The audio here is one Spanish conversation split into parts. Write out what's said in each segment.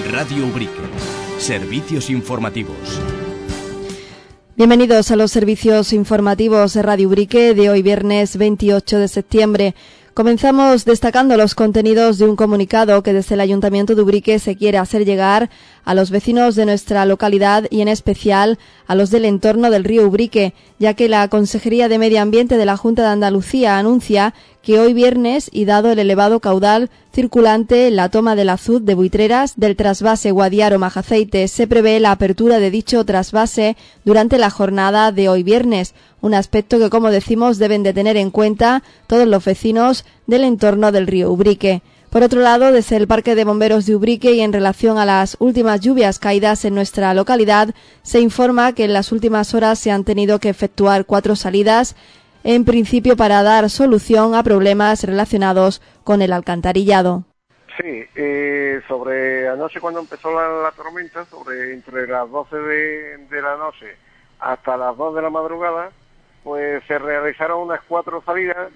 Radio Ubrique. Servicios informativos. Bienvenidos a los servicios informativos de Radio Ubrique de hoy viernes 28 de septiembre. Comenzamos destacando los contenidos de un comunicado que desde el Ayuntamiento de Ubrique se quiere hacer llegar a los vecinos de nuestra localidad y en especial a los del entorno del río Ubrique, ya que la Consejería de Medio Ambiente de la Junta de Andalucía anuncia que hoy viernes, y dado el elevado caudal circulante en la toma del azud de Buitreras del trasvase Guadiaro-Majaceite, se prevé la apertura de dicho trasvase durante la jornada de hoy viernes, un aspecto que, como decimos, deben de tener en cuenta todos los vecinos del entorno del río Ubrique. Por otro lado, desde el Parque de Bomberos de Ubrique y en relación a las últimas lluvias caídas en nuestra localidad, se informa que en las últimas horas se han tenido que efectuar 4 salidas, en principio para dar solución a problemas relacionados con el alcantarillado. Sí, sobre anoche cuando empezó la tormenta, entre las 12 de la noche hasta las 2 de la madrugada, pues se realizaron unas 4 salidas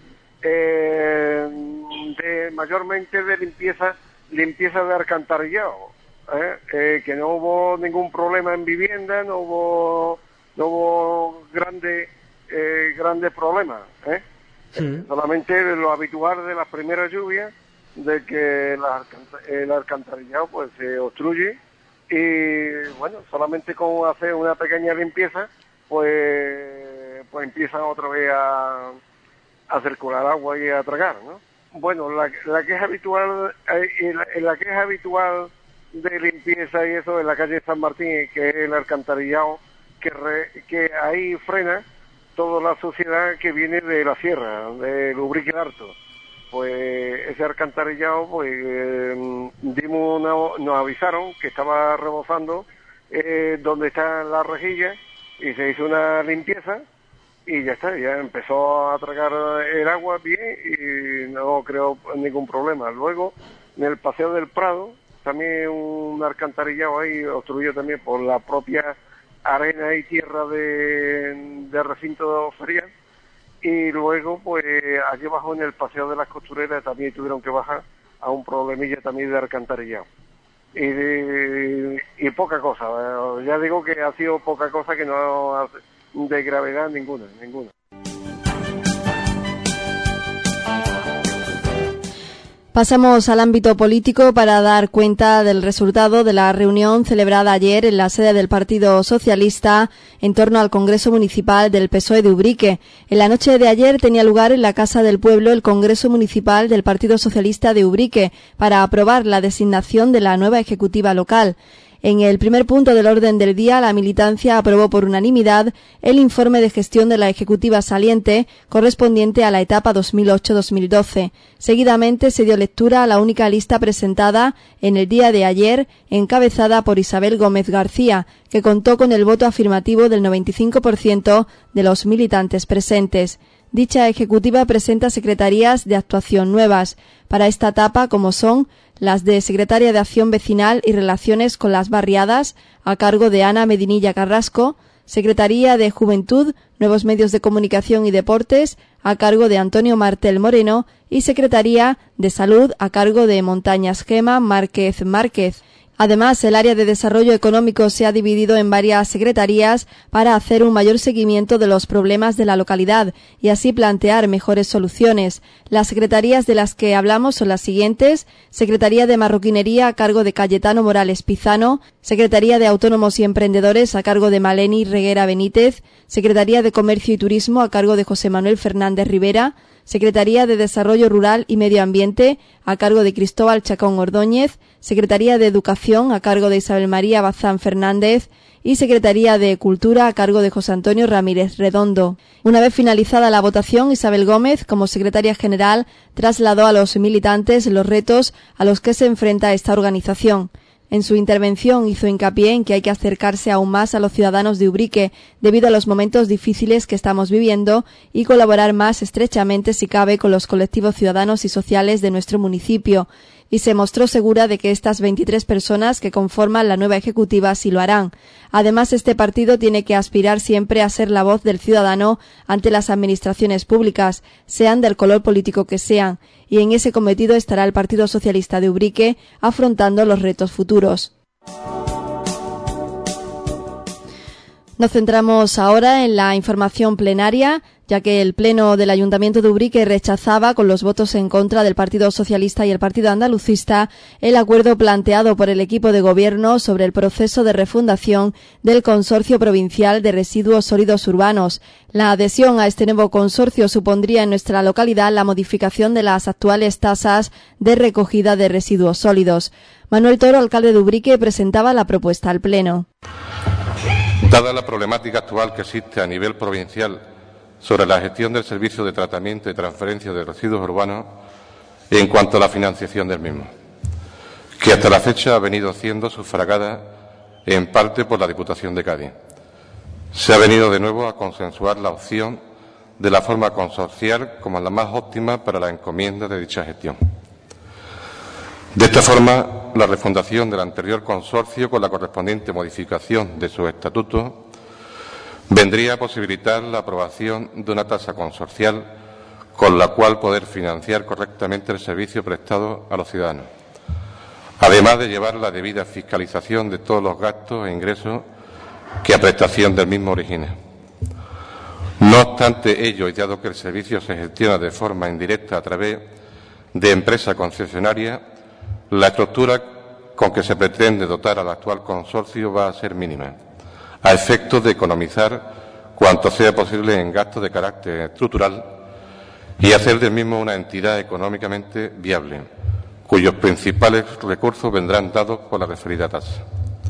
mayormente de limpieza de alcantarillado, que no hubo ningún problema en vivienda, no hubo grandes problemas, solamente lo habitual de las primeras lluvias, de que el alcantarillado pues se obstruye y bueno, solamente con hacer una pequeña limpieza pues empiezan otra vez a circular agua y a tragar, ¿no? Bueno, la que es habitual, la que es habitual de limpieza y eso en la calle San Martín, que es el alcantarillado, que ahí frena toda la suciedad que viene de la sierra, de Ubrique Alto. Pues ese alcantarillado, pues nos avisaron que estaba rebosando donde está la rejilla y se hizo una limpieza y ya está, ya empezó a tragar el agua bien y no creo ningún problema. Luego, en el Paseo del Prado, también un alcantarillado ahí obstruido también por la propia arena y tierra de recinto ferial, y luego pues allí abajo en el Paseo de las Costureras también tuvieron que bajar a un problemilla también de alcantarillado y poca cosa, ya digo que ha sido poca cosa, que no hace de gravedad ninguna. Pasamos al ámbito político para dar cuenta del resultado de la reunión celebrada ayer en la sede del Partido Socialista en torno al Congreso Municipal del PSOE de Ubrique. En la noche de ayer tenía lugar en la Casa del Pueblo el Congreso Municipal del Partido Socialista de Ubrique para aprobar la designación de la nueva ejecutiva local. En el primer punto del orden del día, la militancia aprobó por unanimidad el informe de gestión de la ejecutiva saliente correspondiente a la etapa 2008-2012. Seguidamente se dio lectura a la única lista presentada en el día de ayer, encabezada por Isabel Gómez García, que contó con el voto afirmativo del 95% de los militantes presentes. Dicha ejecutiva presenta secretarías de actuación nuevas para esta etapa, como son las de Secretaria de Acción Vecinal y Relaciones con las Barriadas, a cargo de Ana Medinilla Carrasco, Secretaría de Juventud, Nuevos Medios de Comunicación y Deportes, a cargo de Antonio Martel Moreno, y Secretaría de Salud, a cargo de Montañas Gema Márquez. Además, el área de desarrollo económico se ha dividido en varias secretarías para hacer un mayor seguimiento de los problemas de la localidad y así plantear mejores soluciones. Las secretarías de las que hablamos son las siguientes: Secretaría de Marroquinería a cargo de Cayetano Morales Pizano, Secretaría de Autónomos y Emprendedores a cargo de Maleni Reguera Benítez, Secretaría de Comercio y Turismo a cargo de José Manuel Fernández Rivera, Secretaría de Desarrollo Rural y Medio Ambiente a cargo de Cristóbal Chacón Ordóñez, Secretaría de Educación a cargo de Isabel María Bazán Fernández y Secretaría de Cultura a cargo de José Antonio Ramírez Redondo. Una vez finalizada la votación, Isabel Gómez, como secretaria general, trasladó a los militantes los retos a los que se enfrenta esta organización. En su intervención hizo hincapié en que hay que acercarse aún más a los ciudadanos de Ubrique debido a los momentos difíciles que estamos viviendo y colaborar más estrechamente, si cabe, con los colectivos ciudadanos y sociales de nuestro municipio. Y se mostró segura de que estas 23 personas que conforman la nueva ejecutiva sí lo harán. Además, este partido tiene que aspirar siempre a ser la voz del ciudadano ante las administraciones públicas, sean del color político que sean, y en ese cometido estará el Partido Socialista de Ubrique afrontando los retos futuros. Nos centramos ahora en la información plenaria, ya que el Pleno del Ayuntamiento de Ubrique rechazaba, con los votos en contra del Partido Socialista y el Partido Andalucista, el acuerdo planteado por el equipo de gobierno sobre el proceso de refundación del Consorcio Provincial de Residuos Sólidos Urbanos. La adhesión a este nuevo consorcio supondría en nuestra localidad la modificación de las actuales tasas de recogida de residuos sólidos. Manuel Toro, alcalde de Ubrique, presentaba la propuesta al Pleno. Dada la problemática actual que existe a nivel provincial sobre la gestión del servicio de tratamiento y transferencia de residuos urbanos en cuanto a la financiación del mismo, que hasta la fecha ha venido siendo sufragada en parte por la Diputación de Cádiz, se ha venido de nuevo a consensuar la opción de la forma consorcial como la más óptima para la encomienda de dicha gestión. De esta forma, la refundación del anterior consorcio, con la correspondiente modificación de su estatuto, vendría a posibilitar la aprobación de una tasa consorcial con la cual poder financiar correctamente el servicio prestado a los ciudadanos, además de llevar la debida fiscalización de todos los gastos e ingresos que a prestación del mismo origine. No obstante ello, y dado que el servicio se gestiona de forma indirecta a través de empresa concesionaria, la estructura con que se pretende dotar al actual consorcio va a ser mínima, a efectos de economizar cuanto sea posible en gastos de carácter estructural y hacer del mismo una entidad económicamente viable, cuyos principales recursos vendrán dados por la referida tasa.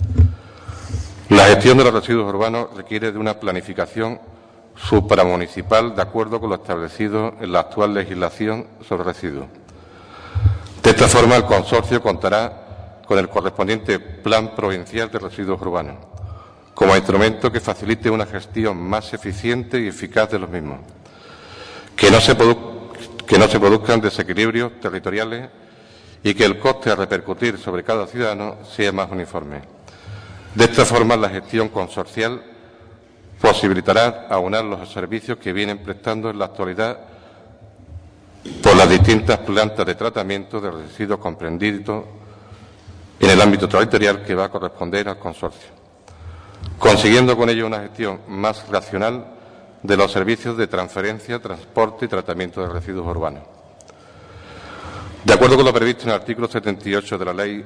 La gestión de los residuos urbanos requiere de una planificación supramunicipal de acuerdo con lo establecido en la actual legislación sobre residuos. De esta forma, el consorcio contará con el correspondiente Plan Provincial de Residuos Urbanos, como instrumento que facilite una gestión más eficiente y eficaz de los mismos, que no se produzcan desequilibrios territoriales y que el coste a repercutir sobre cada ciudadano sea más uniforme. De esta forma, la gestión consorcial posibilitará aunar los servicios que vienen prestando en la actualidad por las distintas plantas de tratamiento de residuos comprendidos en el ámbito territorial que va a corresponder al consorcio, consiguiendo con ello una gestión más racional de los servicios de transferencia, transporte y tratamiento de residuos urbanos. De acuerdo con lo previsto en el artículo 78 de la Ley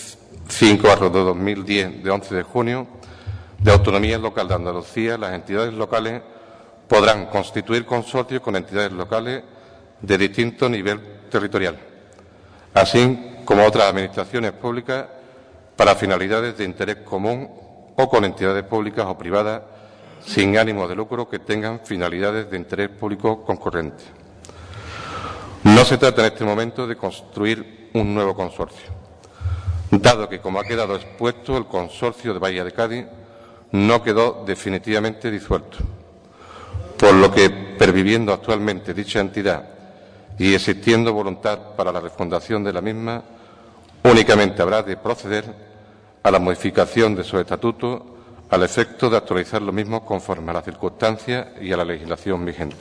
5/2010 de 11 de junio de Autonomía Local de Andalucía, las entidades locales podrán constituir consorcios con entidades locales de distinto nivel territorial, así como otras administraciones públicas para finalidades de interés común o con entidades públicas o privadas sin ánimo de lucro que tengan finalidades de interés público concurrentes. No se trata en este momento de construir un nuevo consorcio, dado que, como ha quedado expuesto, el consorcio de Bahía de Cádiz no quedó definitivamente disuelto, por lo que, perviviendo actualmente dicha entidad y existiendo voluntad para la refundación de la misma, únicamente habrá de proceder a la modificación de su estatuto al efecto de actualizar lo mismo conforme a las circunstancias y a la legislación vigente.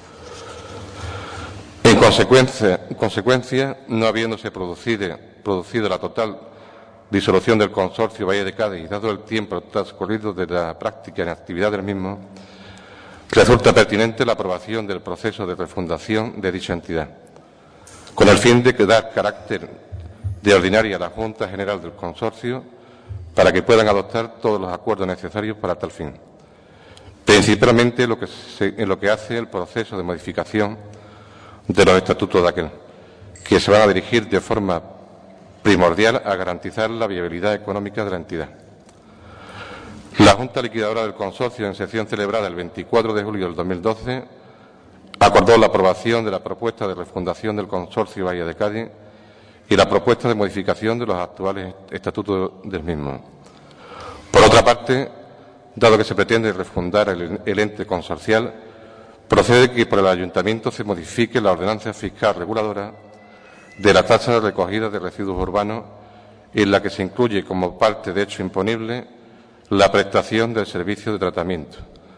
En consecuencia, no habiéndose producido la total disolución del consorcio Bahía de Cádiz y dado el tiempo transcurrido de la práctica en actividad del mismo, resulta pertinente la aprobación del proceso de refundación de dicha entidad, con el fin de dar carácter de ordinaria a la Junta General del Consorcio para que puedan adoptar todos los acuerdos necesarios para tal fin, principalmente en lo que hace el proceso de modificación de los estatutos de aquel, que se van a dirigir de forma primordial a garantizar la viabilidad económica de la entidad. La Junta Liquidadora del Consorcio, en sesión celebrada el 24 de julio del 2012, acordó la aprobación de la propuesta de refundación del Consorcio Bahía de Cádiz y la propuesta de modificación de los actuales estatutos del mismo. Por otra parte, dado que se pretende refundar el ente consorcial, procede que por el Ayuntamiento se modifique la ordenanza fiscal reguladora de la tasa de recogida de residuos urbanos, en la que se incluye como parte de hecho imponible la prestación del servicio de tratamiento,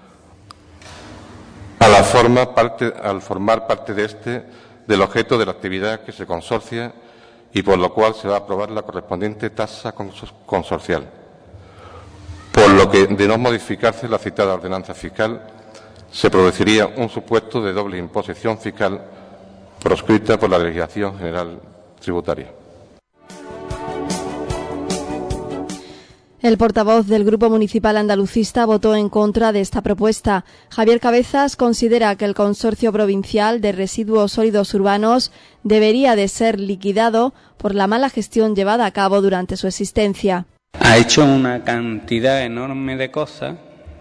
al formar parte de este del objeto de la actividad que se consorcia y por lo cual se va a aprobar la correspondiente tasa consorcial. Por lo que, de no modificarse la citada ordenanza fiscal, se produciría un supuesto de doble imposición fiscal proscrita por la legislación general tributaria. El portavoz del Grupo Municipal Andalucista votó en contra de esta propuesta. Javier Cabezas considera que el Consorcio Provincial de Residuos Sólidos Urbanos debería de ser liquidado por la mala gestión llevada a cabo durante su existencia. Ha hecho una cantidad enorme de cosas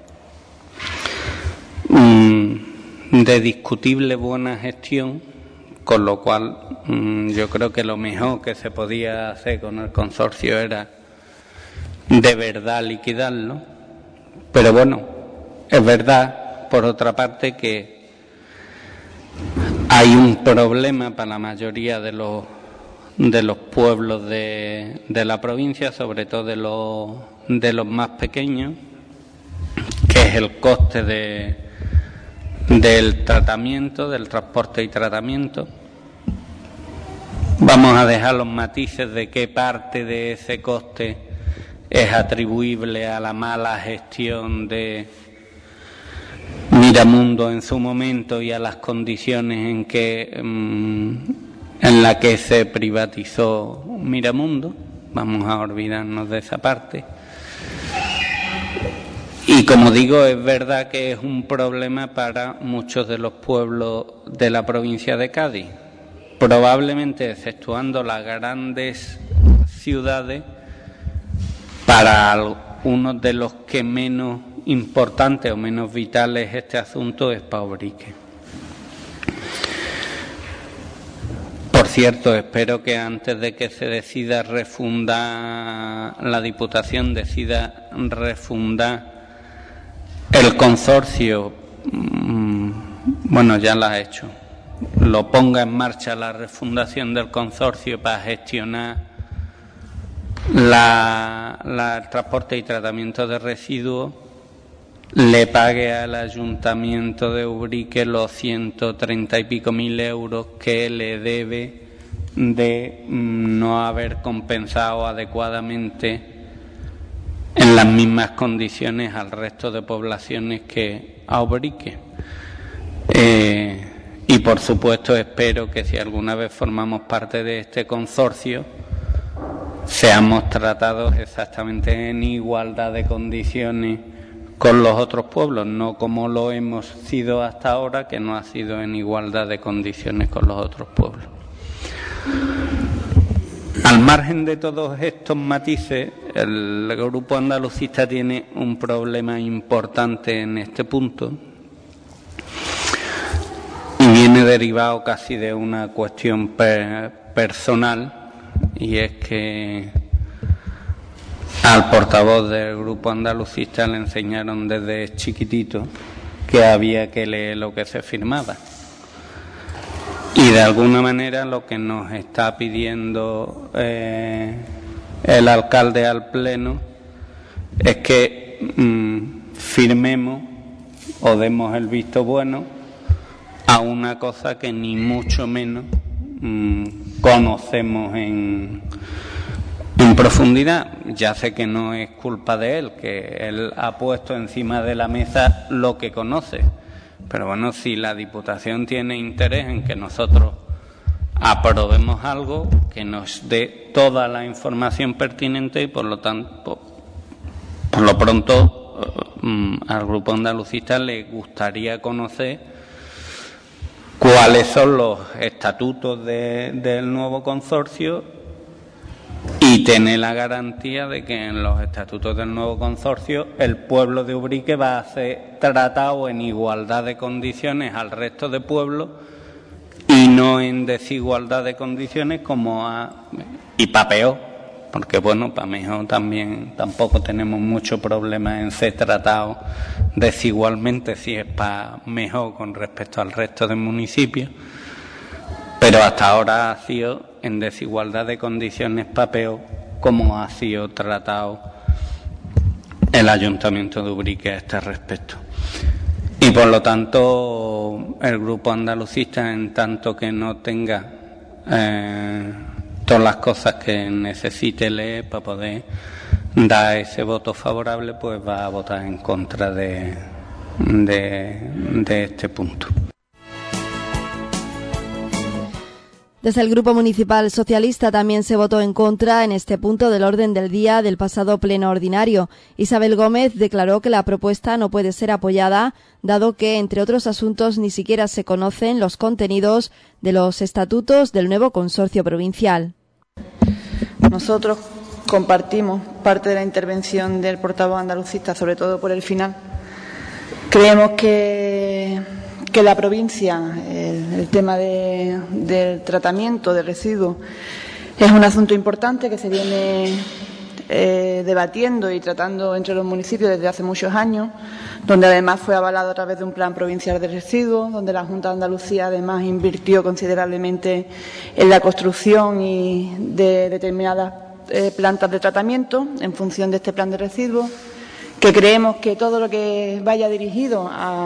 de discutible buena gestión, con lo cual yo creo que lo mejor que se podía hacer con el consorcio era de verdad liquidarlo. Pero bueno, es verdad, por otra parte, que hay un problema para la mayoría de los pueblos de la provincia, sobre todo de los más pequeños, que es el coste del tratamiento, del transporte y tratamiento. Vamos a dejar los matices de qué parte de ese coste es atribuible a la mala gestión de Miramundo en su momento y a las condiciones en la que se privatizó Miramundo. Vamos a olvidarnos de esa parte. Y como digo, es verdad que es un problema para muchos de los pueblos de la provincia de Cádiz. Probablemente, exceptuando las grandes ciudades, para uno de los que menos importante o menos vital es este asunto es para Ubrique. Por cierto, espero que antes de que se decida refundar, la Diputación decida refundar el consorcio, bueno, ya lo ha hecho, lo ponga en marcha la refundación del consorcio para gestionar el transporte y tratamiento de residuos, le pague al Ayuntamiento de Ubrique los 130 y pico mil euros que le debe de no haber compensado adecuadamente en las mismas condiciones al resto de poblaciones que a Ubrique. Y por supuesto espero que si alguna vez formamos parte de este consorcio seamos tratados exactamente en igualdad de condiciones con los otros pueblos, no como lo hemos sido hasta ahora, que no ha sido en igualdad de condiciones con los otros pueblos. Al margen de todos estos matices, el Grupo Andalucista tiene un problema importante en este punto y viene derivado casi de una cuestión personal, y es que al portavoz del Grupo Andalucista le enseñaron desde chiquitito que había que leer lo que se firmaba. Y de alguna manera lo que nos está pidiendo el alcalde al Pleno es que firmemos o demos el visto bueno a una cosa que ni mucho menos conocemos en profundidad. Ya sé que no es culpa de él, que él ha puesto encima de la mesa lo que conoce, pero bueno, si la Diputación tiene interés en que nosotros aprobemos algo, que nos dé toda la información pertinente y por lo tanto, por lo pronto, al Grupo Andalucista le gustaría conocer cuáles son los estatutos del nuevo consorcio y tener la garantía de que en los estatutos del nuevo consorcio el pueblo de Ubrique va a ser tratado en igualdad de condiciones al resto de pueblos y no en desigualdad de condiciones y para peor, porque bueno, para mejor también tampoco tenemos mucho problema en ser tratados desigualmente si es para mejor con respecto al resto de municipios, pero hasta ahora ha sido en desigualdad de condiciones para peor como ha sido tratado el Ayuntamiento de Ubrique a este respecto. Y por lo tanto el Grupo Andalucista, en tanto que no tenga todas las cosas que necesite leer para poder dar ese voto favorable, pues va a votar en contra de este punto. Desde el Grupo Municipal Socialista también se votó en contra en este punto del orden del día del pasado pleno ordinario. Isabel Gómez declaró que la propuesta no puede ser apoyada, dado que, entre otros asuntos, ni siquiera se conocen los contenidos de los estatutos del nuevo consorcio provincial. Nosotros compartimos parte de la intervención del portavoz andalucista, sobre todo por el final. Creemos que la provincia, el tema del tratamiento de residuos, es un asunto importante que se viene debatiendo y tratando entre los municipios desde hace muchos años, donde además fue avalado a través de un plan provincial de residuos, donde la Junta de Andalucía además invirtió considerablemente en la construcción de determinadas plantas de tratamiento en función de este plan de residuos, que creemos que todo lo que vaya dirigido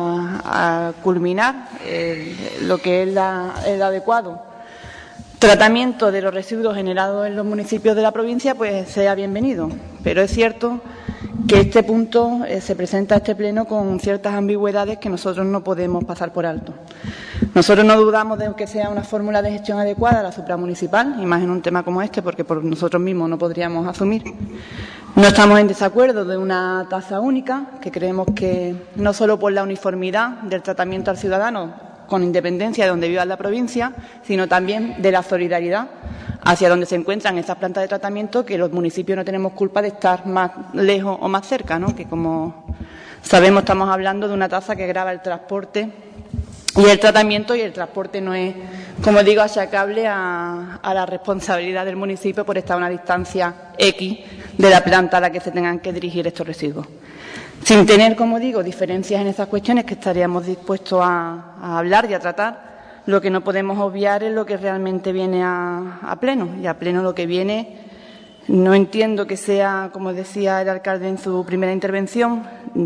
a culminar lo que es el adecuado tratamiento de los residuos generados en los municipios de la provincia, pues sea bienvenido. Pero es cierto que este punto se presenta a este pleno con ciertas ambigüedades que nosotros no podemos pasar por alto. Nosotros no dudamos de que sea una fórmula de gestión adecuada la supramunicipal, y más en un tema como este, porque por nosotros mismos no podríamos asumir. No estamos en desacuerdo de una tasa única, que creemos que no solo por la uniformidad del tratamiento al ciudadano, con independencia de donde viva en la provincia, sino también de la solidaridad hacia donde se encuentran estas plantas de tratamiento, que los municipios no tenemos culpa de estar más lejos o más cerca, ¿no? Que, como sabemos, estamos hablando de una tasa que grava el transporte y el tratamiento, y el transporte no es, como digo, achacable a la responsabilidad del municipio por estar a una distancia X de la planta a la que se tengan que dirigir estos residuos. Sin tener, como digo, diferencias en esas cuestiones, que estaríamos dispuestos a hablar y a tratar, lo que no podemos obviar es lo que realmente viene a pleno. Y a pleno lo que viene, no entiendo que sea, como decía el alcalde en su primera intervención,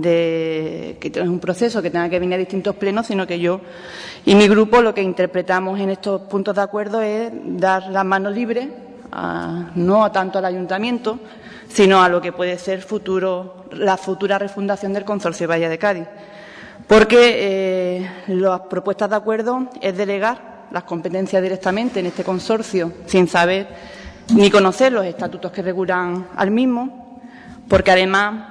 que es un proceso que tenga que venir a distintos plenos, sino que yo y mi grupo lo que interpretamos en estos puntos de acuerdo es dar las manos libres, no tanto al ayuntamiento, sino a lo que puede ser la futura refundación del Consorcio Valle de Cádiz. Porque las propuestas de acuerdo es delegar las competencias directamente en este consorcio sin saber ni conocer los estatutos que regulan al mismo, porque además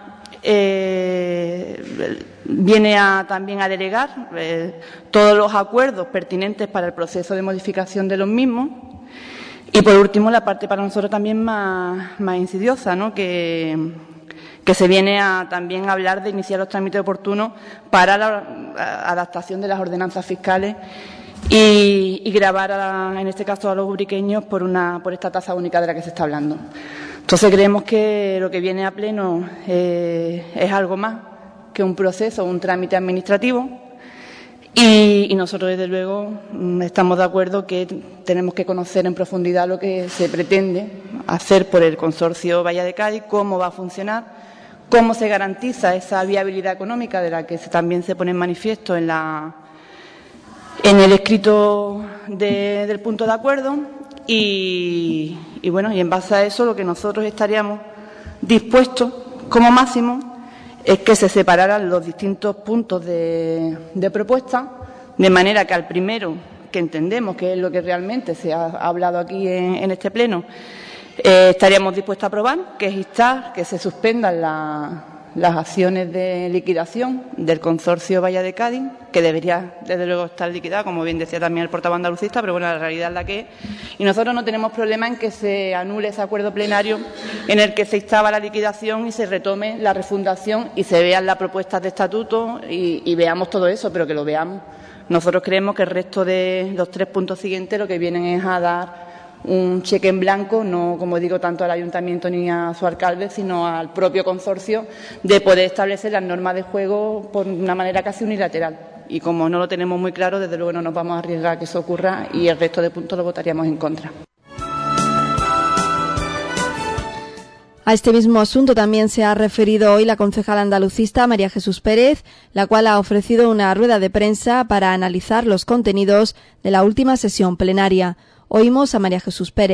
viene también a delegar todos los acuerdos pertinentes para el proceso de modificación de los mismos. Y, por último, la parte para nosotros también más insidiosa, ¿no? Que se viene también a hablar de iniciar los trámites oportunos para la adaptación de las ordenanzas fiscales y gravar, en este caso, a los ubriqueños por esta tasa única de la que se está hablando. Entonces, creemos que lo que viene a pleno es algo más que un proceso, un trámite administrativo. Y nosotros, desde luego, estamos de acuerdo que tenemos que conocer en profundidad lo que se pretende hacer por el Consorcio Valle de Cádiz, cómo va a funcionar, cómo se garantiza esa viabilidad económica de la que también se pone en manifiesto en el escrito del punto de acuerdo. Y bueno, y en base a eso lo que nosotros estaríamos dispuestos, como máximo, es que se separaran los distintos puntos de propuesta, de manera que al primero, que entendemos que es lo que realmente se ha hablado aquí en este pleno, estaríamos dispuestos a aprobar, que es instar que se suspendan las acciones de liquidación del Consorcio Valle de Cádiz, que debería, desde luego, estar liquidada, como bien decía también el portavoz andalucista, pero bueno, la realidad es la que es. Y nosotros no tenemos problema en que se anule ese acuerdo plenario en el que se instaba la liquidación y se retome la refundación y se vean las propuestas de estatuto y veamos todo eso, pero que lo veamos. Nosotros creemos que el resto de los 3 puntos siguientes lo que vienen es a dar un cheque en blanco, no, como digo, tanto al ayuntamiento ni a su alcalde, sino al propio consorcio, de poder establecer las normas de juego por una manera casi unilateral. Y como no lo tenemos muy claro, desde luego no nos vamos a arriesgar a que eso ocurra, y el resto de puntos lo votaríamos en contra. A este mismo asunto también se ha referido hoy la concejala andalucista María Jesús Pérez, la cual ha ofrecido una rueda de prensa para analizar los contenidos de la última sesión plenaria. Oímos a María Jesús Pérez.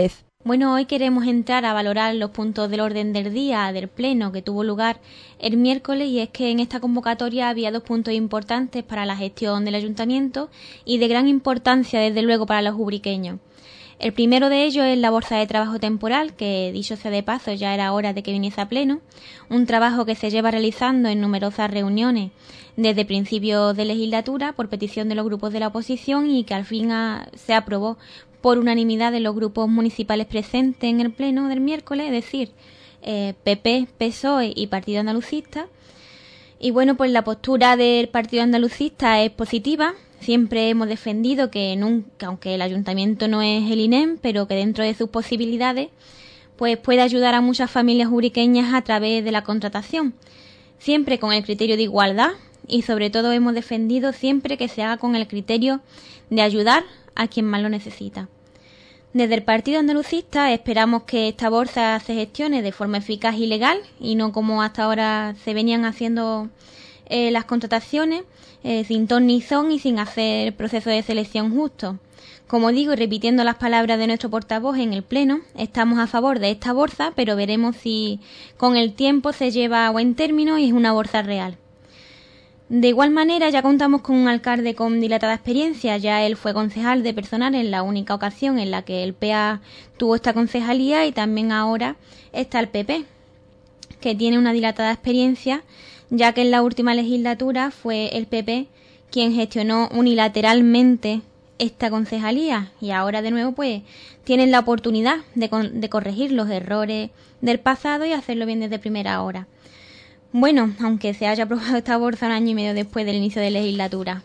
Bueno, hoy queremos entrar a valorar los puntos del orden del día del Pleno que tuvo lugar el miércoles, y es que en esta convocatoria había 2 puntos importantes para la gestión del Ayuntamiento y de gran importancia, desde luego, para los ubriqueños. El primero de ellos es la bolsa de trabajo temporal, que, dicho sea de paso, ya era hora de que viniese a pleno, un trabajo que se lleva realizando en numerosas reuniones desde principios de legislatura por petición de los grupos de la oposición, y que al fin se aprobó por unanimidad de los grupos municipales presentes en el pleno del miércoles, es decir, PP, PSOE y Partido Andalucista. Y bueno, pues la postura del Partido Andalucista es positiva. Siempre hemos defendido que nunca, aunque el Ayuntamiento no es el INEM, pero que dentro de sus posibilidades pues puede ayudar a muchas familias ubriqueñas a través de la contratación, siempre con el criterio de igualdad, y sobre todo hemos defendido siempre que se haga con el criterio de ayudar a quien más lo necesita. Desde el Partido Andalucista esperamos que esta bolsa se gestione de forma eficaz y legal, y no como hasta ahora se venían haciendo las contrataciones, sin ton ni son y sin hacer proceso de selección justo. Como digo, y repitiendo las palabras de nuestro portavoz en el Pleno, estamos a favor de esta bolsa, pero veremos si con el tiempo se lleva a buen término y es una bolsa real. De igual manera, ya contamos con un alcalde con dilatada experiencia. Ya él fue concejal de personal en la única ocasión en la que el PA tuvo esta concejalía, y también ahora está el PP, que tiene una dilatada experiencia, ya que en la última legislatura fue el PP quien gestionó unilateralmente esta concejalía, y ahora de nuevo pues tienen la oportunidad de corregir los errores del pasado y hacerlo bien desde primera hora. Bueno, aunque se haya aprobado esta bolsa 1 año y medio después del inicio de legislatura.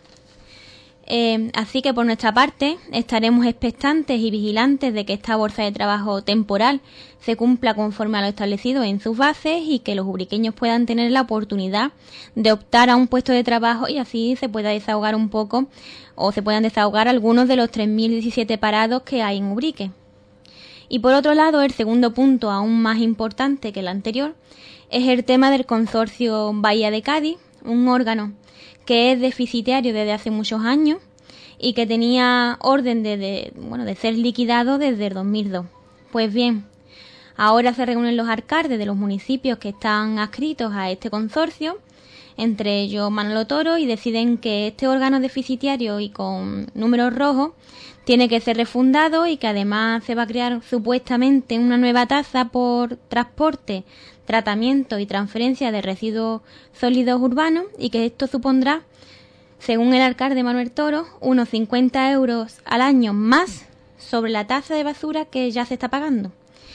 Así que por nuestra parte estaremos expectantes y vigilantes de que esta bolsa de trabajo temporal se cumpla conforme a lo establecido en sus bases, y que los ubriqueños puedan tener la oportunidad de optar a un puesto de trabajo, y así se pueda desahogar un poco, o se puedan desahogar algunos de los 3.017 parados que hay en Ubrique. Y por otro lado, el segundo punto, aún más importante que el anterior, es el tema del consorcio Bahía de Cádiz, un órgano que es deficitario desde hace muchos años y que tenía orden de ser liquidado desde el 2002. Pues bien, ahora se reúnen los alcaldes de los municipios que están adscritos a este consorcio, entre ellos Manolo Toro, y deciden que este órgano deficitario y con números rojos tiene que ser refundado, y que además se va a crear supuestamente una nueva tasa por transporte, tratamiento y transferencia de residuos sólidos urbanos, y que esto supondrá, según el alcalde Manuel Toro, unos 50 euros al año más sobre la tasa de basura que ya se está pagando.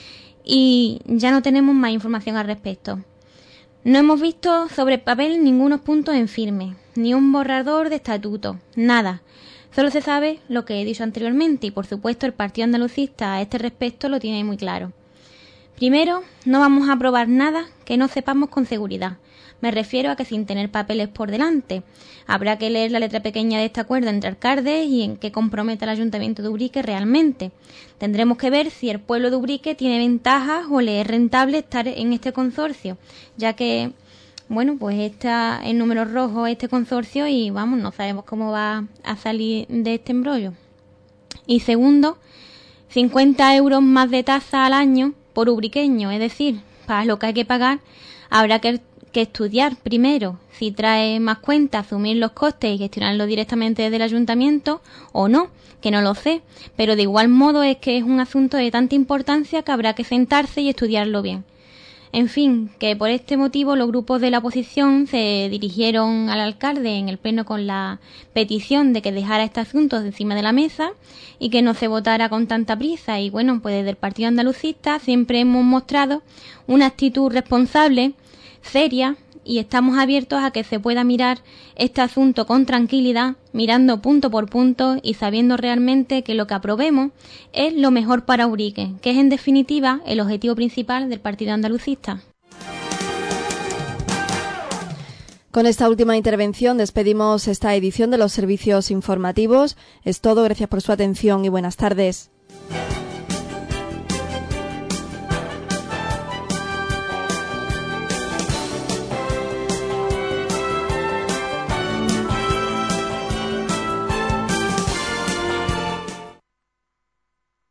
Y ya no tenemos más información al respecto. No hemos visto sobre papel ningunos puntos en firme, ni un borrador de estatuto, nada. Solo se sabe lo que he dicho anteriormente, y por supuesto el Partido Andalucista a este respecto lo tiene muy claro. Primero, no vamos a aprobar nada que no sepamos con seguridad. Me refiero a que sin tener papeles por delante. Habrá que leer la letra pequeña de este acuerdo entre alcaldes y en qué compromete al Ayuntamiento de Ubrique realmente. Tendremos que ver si el pueblo de Ubrique tiene ventajas o le es rentable estar en este consorcio, ya que, pues está en números rojos este consorcio y no sabemos cómo va a salir de este embrollo. Y segundo, 50 euros más de tasa al año por ubriqueño, es decir, para lo que hay que pagar habrá que estudiar primero si trae más cuenta asumir los costes y gestionarlo directamente desde el ayuntamiento o no, que no lo sé, pero de igual modo es que es un asunto de tanta importancia que habrá que sentarse y estudiarlo bien. En fin, que por este motivo los grupos de la oposición se dirigieron al alcalde en el pleno con la petición de que dejara este asunto encima de la mesa y que no se votara con tanta prisa. Y pues desde el Partido Andalucista siempre hemos mostrado una actitud responsable, seria, y estamos abiertos a que se pueda mirar este asunto con tranquilidad, mirando punto por punto y sabiendo realmente que lo que aprobemos es lo mejor para Ubrique, que es en definitiva el objetivo principal del Partido Andalucista. Con esta última intervención despedimos esta edición de los servicios informativos. Es todo, gracias por su atención y buenas tardes.